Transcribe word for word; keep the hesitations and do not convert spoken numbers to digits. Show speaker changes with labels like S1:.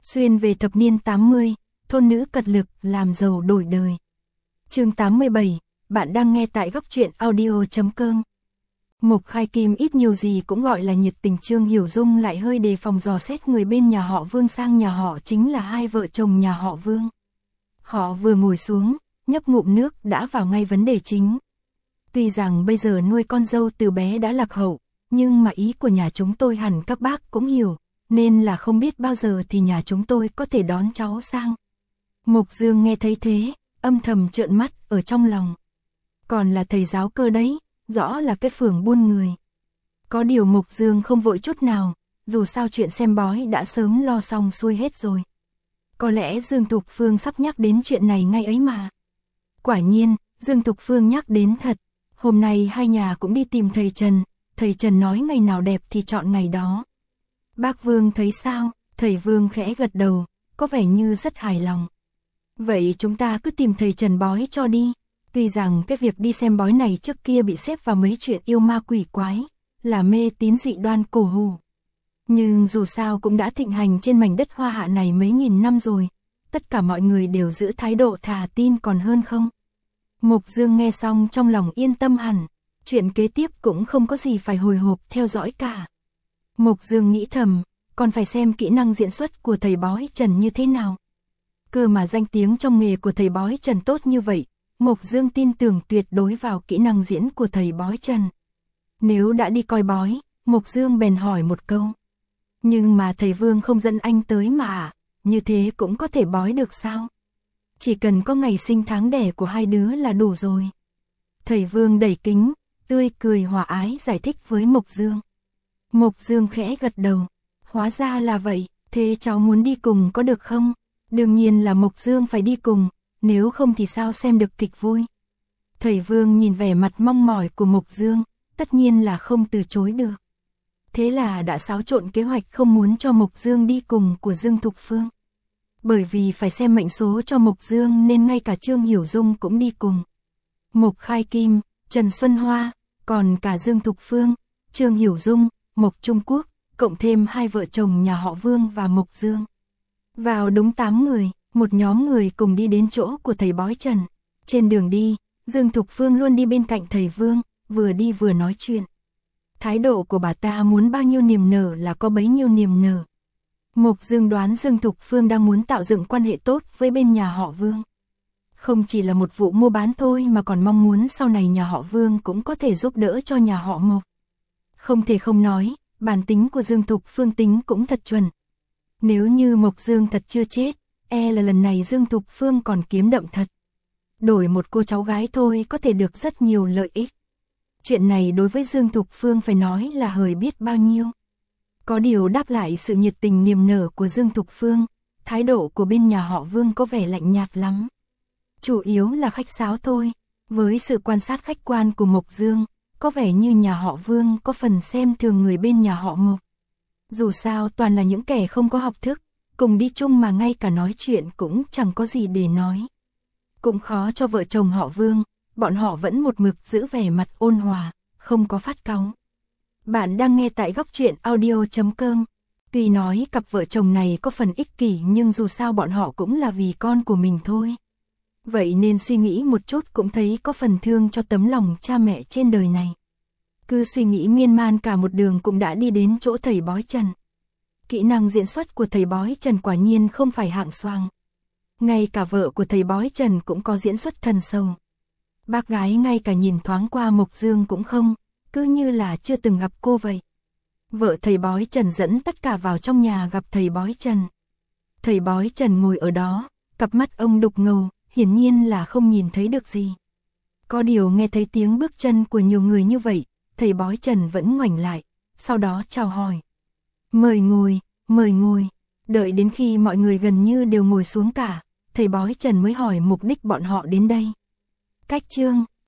S1: Xuyên về thập niên tám mươi, thôn nữ cật lực làm giàu đổi đời. Chương tám mươi bảy, bạn đang nghe tại góc truyện audio chấm com. Mục Khai Kim ít nhiều gì cũng gọi là nhiệt tình, Trương Hiểu Dung lại hơi đề phòng dò xét người bên nhà họ Vương sang nhà họ, chính là hai vợ chồng nhà họ Vương. Họ vừa ngồi xuống, nhấp ngụm nước đã vào ngay vấn đề chính. Tuy rằng bây giờ nuôi con dâu từ bé đã lạc hậu, nhưng mà ý của nhà chúng tôi hẳn các bác cũng hiểu, nên là không biết bao giờ thì nhà chúng tôi có thể đón cháu sang. Mục Dương nghe thấy thế, âm thầm trợn mắt ở trong lòng. Còn là thầy giáo cơ đấy, rõ là cái phường buôn người. Có điều Mục Dương không vội chút nào, dù sao chuyện xem bói đã sớm lo xong xuôi hết rồi. Có lẽ Dương Thục Phương sắp nhắc đến chuyện này ngay ấy mà. Quả nhiên, Dương Thục Phương nhắc đến thật. Hôm nay hai nhà cũng đi tìm thầy Trần, thầy Trần nói ngày nào đẹp thì chọn ngày đó. Bác Vương thấy sao? Thầy Vương khẽ gật đầu, có vẻ như rất hài lòng. Vậy chúng ta cứ tìm thầy Trần bói cho đi. Tuy rằng cái việc đi xem bói này trước kia bị xếp vào mấy chuyện yêu ma quỷ quái, là mê tín dị đoan cổ hủ. Nhưng dù sao cũng đã thịnh hành trên mảnh đất Hoa Hạ này mấy nghìn năm rồi, tất cả mọi người đều giữ thái độ thà tin còn hơn không. Mục Dương nghe xong trong lòng yên tâm hẳn, chuyện kế tiếp cũng không có gì phải hồi hộp theo dõi cả. Mục Dương nghĩ thầm, còn phải xem kỹ năng diễn xuất của thầy bói Trần như thế nào. Cơ mà danh tiếng trong nghề của thầy bói Trần tốt như vậy, Mục Dương tin tưởng tuyệt đối vào kỹ năng diễn của thầy bói Trần. Nếu đã đi coi bói, Mục Dương bèn hỏi một câu. Nhưng mà thầy Vương không dẫn anh tới mà à, như thế cũng có thể bói được sao? Chỉ cần có ngày sinh tháng đẻ của hai đứa là đủ rồi. Thầy Vương đẩy kính, tươi cười hòa ái giải thích với Mục Dương. Mục Dương khẽ gật đầu. Hóa ra là vậy, thế cháu muốn đi cùng có được không? Đương nhiên là Mục Dương phải đi cùng, nếu không thì sao xem được kịch vui. Thầy Vương nhìn vẻ mặt mong mỏi của Mục Dương, tất nhiên là không từ chối được. Thế là đã xáo trộn kế hoạch không muốn cho Mục Dương đi cùng của Dương Thục Phương. Bởi vì phải xem mệnh số cho Mục Dương nên ngay cả Trương Hiểu Dung cũng đi cùng. Mục Khai Kim, Trần Xuân Hoa, còn cả Dương Thục Phương, Trương Hiểu Dung, Mục Trung Quốc, cộng thêm hai vợ chồng nhà họ Vương và Mục Dương. Vào đúng tám người, một nhóm người cùng đi đến chỗ của thầy bói Trần. Trên đường đi, Dương Thục Phương luôn đi bên cạnh thầy Vương, vừa đi vừa nói chuyện. Thái độ của bà ta muốn bao nhiêu niềm nở là có bấy nhiêu niềm nở. Mục Dương đoán Dương Thục Phương đang muốn tạo dựng quan hệ tốt với bên nhà họ Vương. Không chỉ là một vụ mua bán thôi mà còn mong muốn sau này nhà họ Vương cũng có thể giúp đỡ cho nhà họ Mục. Không thể không nói, bản tính của Dương Thục Phương tính cũng thật chuẩn. Nếu như Mục Dương thật chưa chết, e là lần này Dương Thục Phương còn kiếm đậm thật. Đổi một cô cháu gái thôi có thể được rất nhiều lợi ích. Chuyện này đối với Dương Thục Phương phải nói là hời biết bao nhiêu. Có điều đáp lại sự nhiệt tình niềm nở của Dương Thục Phương, thái độ của bên nhà họ Vương có vẻ lạnh nhạt lắm. Chủ yếu là khách sáo thôi, với sự quan sát khách quan của Mục Dương, có vẻ như nhà họ Vương có phần xem thường người bên nhà họ Mục. Dù sao toàn là những kẻ không có học thức, cùng đi chung mà ngay cả nói chuyện cũng chẳng có gì để nói. Cũng khó cho vợ chồng họ Vương, bọn họ vẫn một mực giữ vẻ mặt ôn hòa, không có phát cáu. Bạn đang nghe tại góc truyện audio chấm com. Tuy nói cặp vợ chồng này có phần ích kỷ nhưng dù sao bọn họ cũng là vì con của mình thôi. Vậy nên suy nghĩ một chút cũng thấy có phần thương cho tấm lòng cha mẹ trên đời này. Cứ suy nghĩ miên man cả một đường cũng đã đi đến chỗ thầy bói Trần. Kỹ năng diễn xuất của thầy bói Trần quả nhiên không phải hạng xoàng. Ngay cả vợ của thầy bói Trần cũng có diễn xuất thần sầu. Bác gái ngay cả nhìn thoáng qua Mục Dương cũng không, cứ như là chưa từng gặp cô vậy. Vợ thầy bói Trần dẫn tất cả vào trong nhà gặp thầy bói Trần. Thầy bói Trần ngồi ở đó, cặp mắt ông đục ngầu, hiển nhiên là không nhìn thấy được gì. Có điều nghe thấy tiếng bước chân của nhiều người như vậy, thầy bói Trần vẫn ngoảnh lại, sau đó chào hỏi. Mời ngồi, mời ngồi. Đợi đến khi mọi người gần như đều ngồi xuống cả, thầy bói Trần mới hỏi mục đích bọn họ đến đây. Cách Trương,